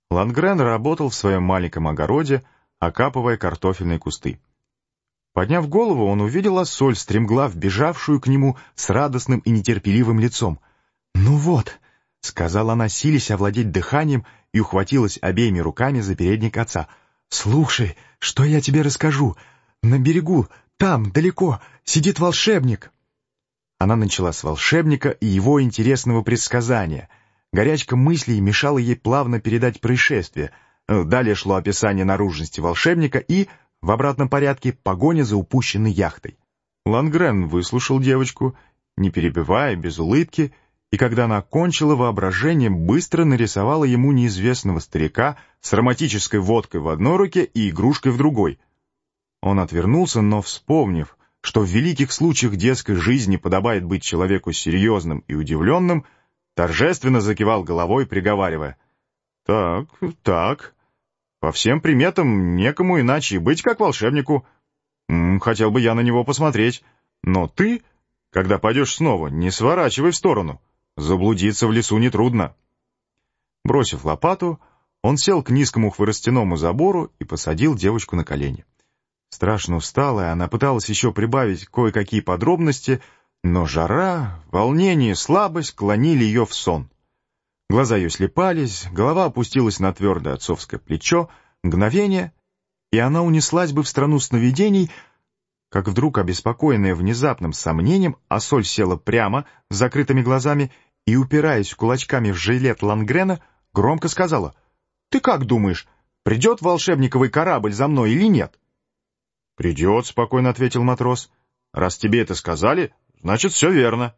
Лангрен работал в своем маленьком огороде, окапывая картофельные кусты. Подняв голову, он увидел Ассоль, стремглав бежавшую к нему с радостным и нетерпеливым лицом. «Ну вот», — сказала она, силясь овладеть дыханием, и ухватилась обеими руками за передник отца. «Слушай, что я тебе расскажу. На берегу, там, далеко, сидит волшебник». Она начала с волшебника и его интересного предсказания. Горячка мыслей мешала ей плавно передать происшествие. Далее шло описание наружности волшебника и, в обратном порядке, погоня за упущенной яхтой. Лангрен выслушал девочку, не перебивая, без улыбки, и когда она кончила, воображение быстро нарисовало ему неизвестного старика с романтической водкой в одной руке и игрушкой в другой. Он отвернулся, но, вспомнив, что в великих случаях детской жизни подобает быть человеку серьезным и удивленным, торжественно закивал головой, приговаривая: «Так, так, по всем приметам некому иначе и быть, как волшебнику. Хотел бы я на него посмотреть, но ты, когда пойдешь снова, не сворачивай в сторону, заблудиться в лесу нетрудно». Бросив лопату, он сел к низкому хворостяному забору и посадил девочку на колени. Страшно усталая, она пыталась еще прибавить кое-какие подробности, но жара, волнение и слабость клонили ее в сон. Глаза ее слепались, голова опустилась на твердое отцовское плечо, мгновение, и она унеслась бы в страну сновидений, как вдруг, обеспокоенная внезапным сомнением, Ассоль села прямо, с закрытыми глазами, и, упираясь кулачками в жилет Лангрена, громко сказала: «Ты как думаешь, придет волшебниковый корабль за мной или нет?» «Придет», — спокойно ответил матрос. «Раз тебе это сказали, значит, все верно».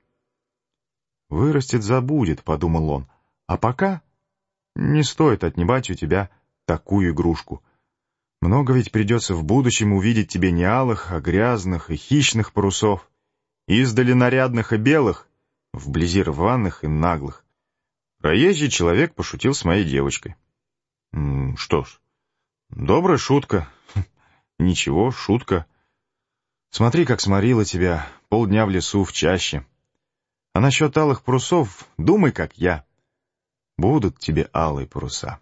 «Вырастет, забудет», — подумал он. «А пока не стоит отнимать у тебя такую игрушку. Много ведь придется в будущем увидеть тебе не алых, а грязных и хищных парусов, издали нарядных и белых, вблизи рваных и наглых». Проезжий человек пошутил с моей девочкой. Что ж, добрая шутка. Ничего, шутка. Смотри, как сморила тебя полдня в лесу, в чаще. А насчет алых парусов думай, как я. Будут тебе алые паруса.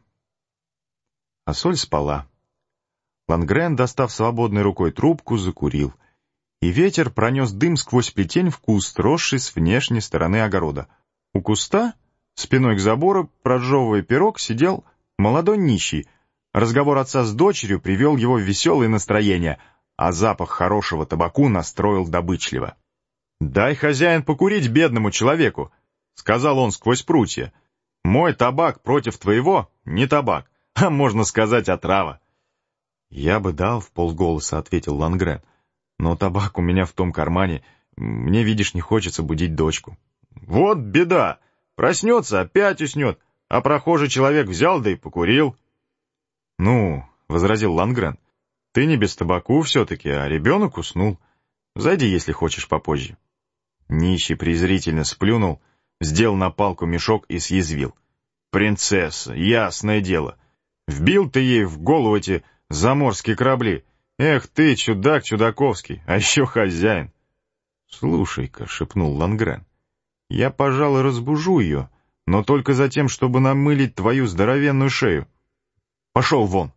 Ассоль спала. Лангрен, достав свободной рукой трубку, закурил, и ветер пронес дым сквозь плетень в куст, росший с внешней стороны огорода. У куста, спиной к забору, прожевывая пирог, сидел молодой нищий. Разговор отца с дочерью привел его в веселое настроение, а запах хорошего табаку настроил добычливо. «Дай, хозяин, покурить бедному человеку», — сказал он сквозь прутья. «Мой табак против твоего не табак, а, можно сказать, отрава». «Я бы дал», — вполголоса ответил Лангрен, «но табак у меня в том кармане, мне, видишь, не хочется будить дочку». «Вот беда! Проснется, опять уснет, а прохожий человек взял да и покурил». «Ну», — возразил Лангрен, — «ты не без табаку все-таки, а ребенок уснул. Зайди, если хочешь, попозже». Нищий презрительно сплюнул, сделал на палку мешок и съязвил: «Принцесса, ясное дело. Вбил ты ей в голову эти заморские корабли. Эх ты, чудак чудаковский, а еще хозяин». «Слушай-ка», — шепнул Лангрен, — «я, пожалуй, разбужу ее, но только за тем, чтобы намылить твою здоровенную шею. Пошел вон».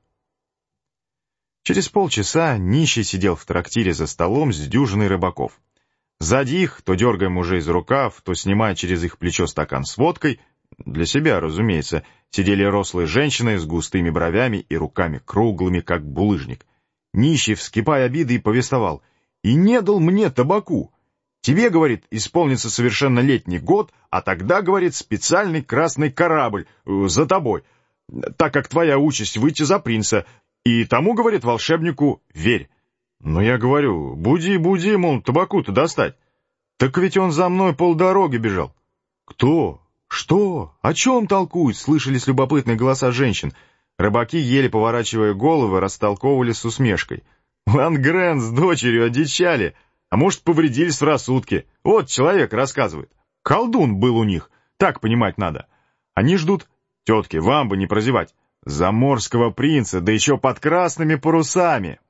Через полчаса нищий сидел в трактире за столом с дюжиной рыбаков. Сзади их, то дергая мужей за рукав, то снимая через их плечо стакан с водкой, для себя, разумеется, сидели рослые женщины с густыми бровями и руками круглыми, как булыжник. Нищий, вскипая обидой, повествовал: «И не дал мне табаку. Тебе, говорит, исполнится совершеннолетний год, а тогда, говорит, специальный красный корабль за тобой, так как твоя участь выйти за принца, и тому, говорит, волшебнику верь». Но я говорю: «Буди, буди, мол, табаку-то достать». Так ведь он за мной полдороги бежал. «Кто? Что? О чем толкуют?» — слышались любопытные голоса женщин. Рыбаки, еле поворачивая головы, растолковывали с усмешкой: «Лангрен с дочерью одичали, а может, повредились в рассудке. Вот человек рассказывает. Колдун был у них, так понимать надо. Они ждут, тетки, вам бы не прозевать, заморского принца, да еще под красными парусами».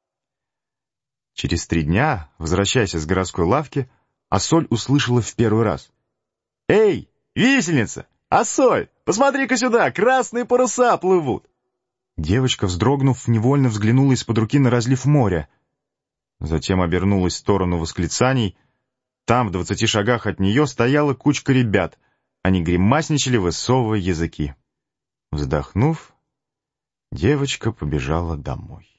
Через 3 дня, возвращаясь с городской лавки, Ассоль услышала в первый раз: «Эй, висельница! Ассоль! Посмотри-ка сюда, красные паруса плывут!» Девочка, вздрогнув, невольно взглянула из-под руки на разлив моря. Затем обернулась в сторону восклицаний. Там, в 20 шагах от нее, стояла кучка ребят. Они гримасничали, высовывая языки. Вздохнув, девочка побежала домой.